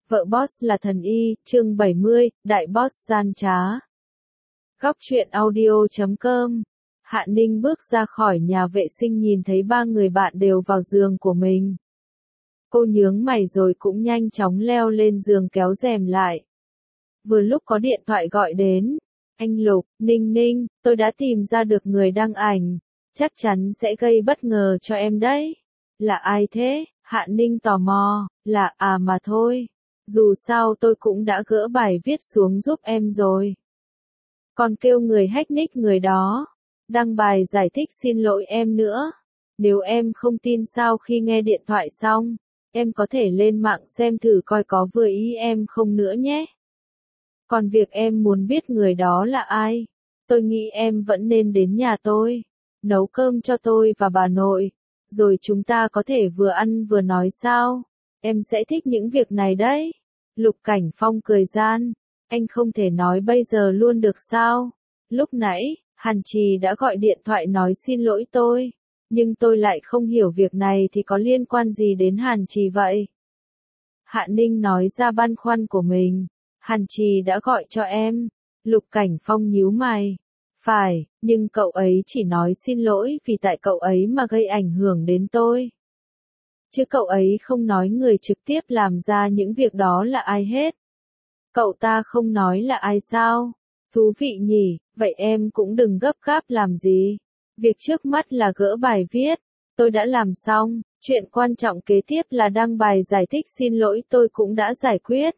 Vợ boss là thần y, chương 70, đại boss gian trá. Góc truyện audio.com. Hạ Ninh bước ra khỏi nhà vệ sinh nhìn thấy ba người bạn đều vào giường của mình. Cô nhướng mày rồi cũng nhanh chóng leo lên giường kéo rèm lại. Vừa lúc có điện thoại gọi đến. Anh Lục, Ninh Ninh, tôi đã tìm ra được người đăng ảnh. Chắc chắn sẽ gây bất ngờ cho em đấy. Là ai thế? Hạ Ninh tò mò. Là mà thôi. Dù sao tôi cũng đã gỡ bài viết xuống giúp em rồi. Còn kêu người hack nick người đó. Đăng bài giải thích xin lỗi em nữa. Nếu em không tin sau khi nghe điện thoại xong, em có thể lên mạng xem thử coi có vừa ý em không nữa nhé. Còn việc em muốn biết người đó là ai, tôi nghĩ em vẫn nên đến nhà tôi, nấu cơm cho tôi và bà nội, rồi chúng ta có thể vừa ăn vừa nói sao. Em sẽ thích những việc này đấy. Lục Cảnh Phong cười gian. Anh không thể nói bây giờ luôn được sao? Lúc nãy, Hàn Trì đã gọi điện thoại nói xin lỗi tôi. Nhưng tôi lại không hiểu việc này thì có liên quan gì đến Hàn Trì vậy? Hạ Ninh nói ra băn khoăn của mình. Hàn Trì đã gọi cho em. Lục Cảnh Phong nhíu mày. Phải, nhưng cậu ấy chỉ nói xin lỗi vì tại cậu ấy mà gây ảnh hưởng đến tôi. Chứ cậu ấy không nói người trực tiếp làm ra những việc đó là ai hết. Cậu ta không nói là ai sao? Thú vị nhỉ, vậy em cũng đừng gấp gáp làm gì. Việc trước mắt là gỡ bài viết, tôi đã làm xong, chuyện quan trọng kế tiếp là đăng bài giải thích xin lỗi tôi cũng đã giải quyết.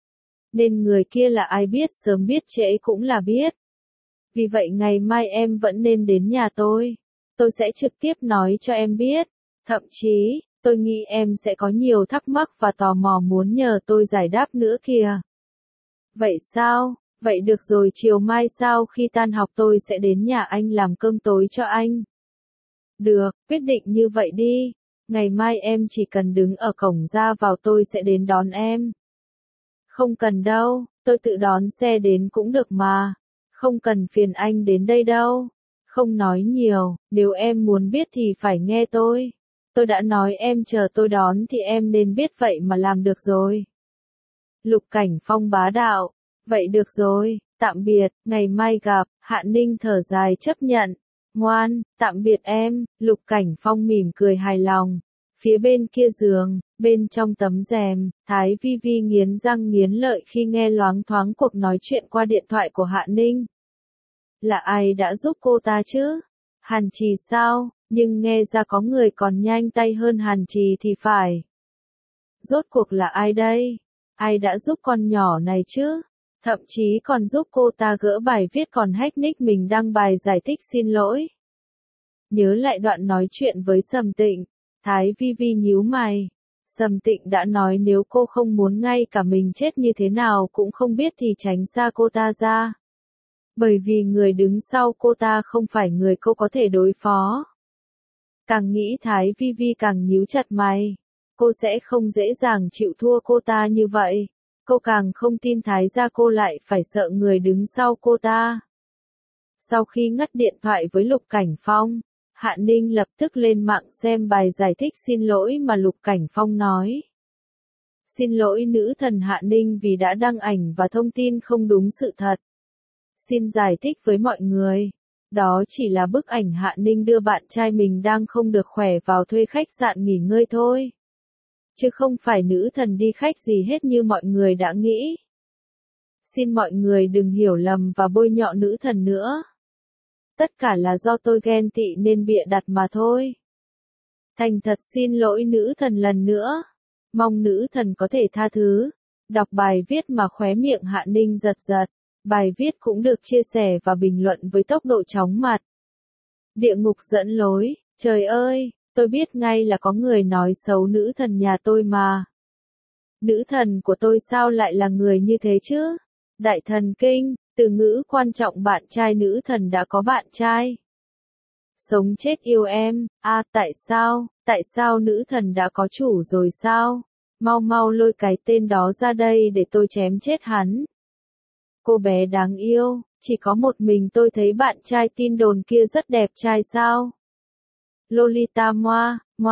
Nên người kia là ai biết sớm biết trễ cũng là biết. Vì vậy ngày mai em vẫn nên đến nhà tôi sẽ trực tiếp nói cho em biết. Thậm chí, tôi nghĩ em sẽ có nhiều thắc mắc và tò mò muốn nhờ tôi giải đáp nữa kìa. Vậy sao? Vậy được rồi, chiều mai sau khi tan học tôi sẽ đến nhà anh làm cơm tối cho anh. Được, quyết định như vậy đi. Ngày mai em chỉ cần đứng ở cổng ra vào tôi sẽ đến đón em. Không cần đâu, tôi tự đón xe đến cũng được mà. Không cần phiền anh đến đây đâu. Không nói nhiều, nếu em muốn biết thì phải nghe tôi. Tôi đã nói em chờ tôi đón thì em nên biết vậy mà làm được rồi. Lục Cảnh Phong bá đạo. Vậy được rồi, tạm biệt, ngày mai gặp. Hạ Ninh thở dài chấp nhận. Ngoan, tạm biệt em. Lục Cảnh Phong mỉm cười hài lòng. Phía bên kia giường, bên trong tấm rèm, Thái Vi Vi nghiến răng nghiến lợi khi nghe loáng thoáng cuộc nói chuyện qua điện thoại của Hạ Ninh. Là ai đã giúp cô ta chứ? Hàn Trì sao? Nhưng nghe ra có người còn nhanh tay hơn Hàn Trì thì phải. Rốt cuộc là ai đây? Ai đã giúp con nhỏ này chứ? Thậm chí còn giúp cô ta gỡ bài viết còn hack nick mình đăng bài giải thích xin lỗi. Nhớ lại đoạn nói chuyện với Sầm Tịnh, Thái Vi Vi nhíu mày. Sầm Tịnh đã nói nếu cô không muốn ngay cả mình chết như thế nào cũng không biết thì tránh xa cô ta ra. Bởi vì người đứng sau cô ta không phải người cô có thể đối phó. Càng nghĩ Thái Vi Vi càng nhíu chặt mày. Cô sẽ không dễ dàng chịu thua cô ta như vậy. Cô càng không tin Thái gia cô lại phải sợ người đứng sau cô ta. Sau khi ngắt điện thoại với Lục Cảnh Phong, Hạ Ninh lập tức lên mạng xem bài giải thích xin lỗi mà Lục Cảnh Phong nói. Xin lỗi nữ thần Hạ Ninh vì đã đăng ảnh và thông tin không đúng sự thật. Xin giải thích với mọi người. Đó chỉ là bức ảnh Hạ Ninh đưa bạn trai mình đang không được khỏe vào thuê khách sạn nghỉ ngơi thôi. Chứ không phải nữ thần đi khách gì hết như mọi người đã nghĩ. Xin mọi người đừng hiểu lầm và bôi nhọ nữ thần nữa. Tất cả là do tôi ghen tị nên bịa đặt mà thôi. Thành thật xin lỗi nữ thần lần nữa. Mong nữ thần có thể tha thứ. Đọc bài viết mà khóe miệng Hạ Ninh giật giật. Bài viết cũng được chia sẻ và bình luận với tốc độ chóng mặt. Địa ngục dẫn lối, trời ơi, tôi biết ngay là có người nói xấu nữ thần nhà tôi mà. Nữ thần của tôi sao lại là người như thế chứ? Đại thần kinh, từ ngữ quan trọng bạn trai nữ thần đã có bạn trai. Sống chết yêu em, tại sao nữ thần đã có chủ rồi sao? Mau mau lôi cái tên đó ra đây để tôi chém chết hắn. Cô bé đáng yêu, chỉ có một mình tôi thấy bạn trai tin đồn kia rất đẹp trai sao? Lolita Moa,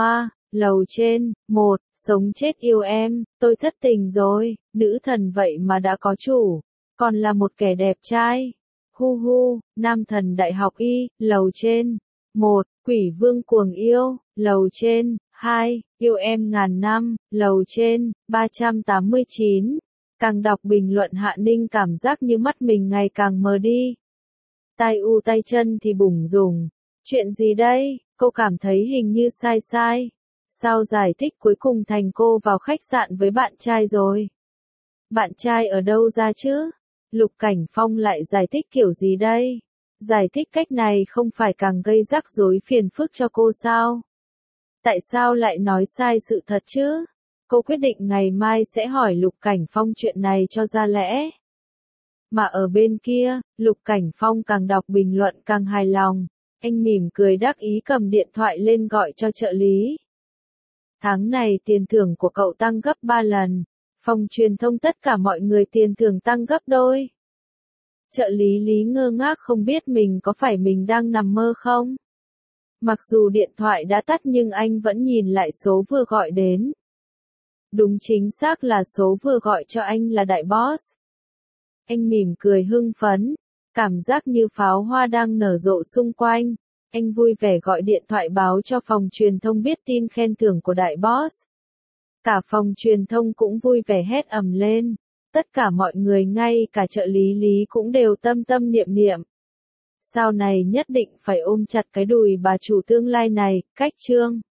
lầu trên, 1, sống chết yêu em, tôi thất tình rồi, nữ thần vậy mà đã có chủ, còn là một kẻ đẹp trai. Hu hu, nam thần đại học y, lầu trên, 1, quỷ vương cuồng yêu, lầu trên, 2, yêu em ngàn năm, lầu trên, 389. Càng đọc bình luận Hạ Ninh cảm giác như mắt mình ngày càng mờ đi. Tai u tay chân thì bủng rủng. Chuyện gì đây? Cô cảm thấy hình như sai. Sao giải thích cuối cùng thành cô vào khách sạn với bạn trai rồi? Bạn trai ở đâu ra chứ? Lục Cảnh Phong lại giải thích kiểu gì đây? Giải thích cách này không phải càng gây rắc rối phiền phức cho cô sao? Tại sao lại nói sai sự thật chứ? Cô quyết định ngày mai sẽ hỏi Lục Cảnh Phong chuyện này cho ra lẽ. Mà ở bên kia, Lục Cảnh Phong càng đọc bình luận càng hài lòng. Anh mỉm cười đắc ý cầm điện thoại lên gọi cho trợ lý. Tháng này tiền thưởng của cậu tăng gấp 3 lần. Phòng truyền thông tất cả mọi người tiền thưởng tăng gấp đôi. Trợ lý Lý ngơ ngác không biết mình có phải mình đang nằm mơ không? Mặc dù điện thoại đã tắt nhưng anh vẫn nhìn lại số vừa gọi đến. Đúng chính xác là số vừa gọi cho anh là đại boss. Anh mỉm cười hưng phấn, cảm giác như pháo hoa đang nở rộ xung quanh. Anh vui vẻ gọi điện thoại báo cho phòng truyền thông biết tin khen thưởng của đại boss. Cả phòng truyền thông cũng vui vẻ hét ầm lên. Tất cả mọi người ngay cả trợ lý Lý cũng đều tâm tâm niệm niệm. Sau này nhất định phải ôm chặt cái đùi bà chủ tương lai này, cách chương.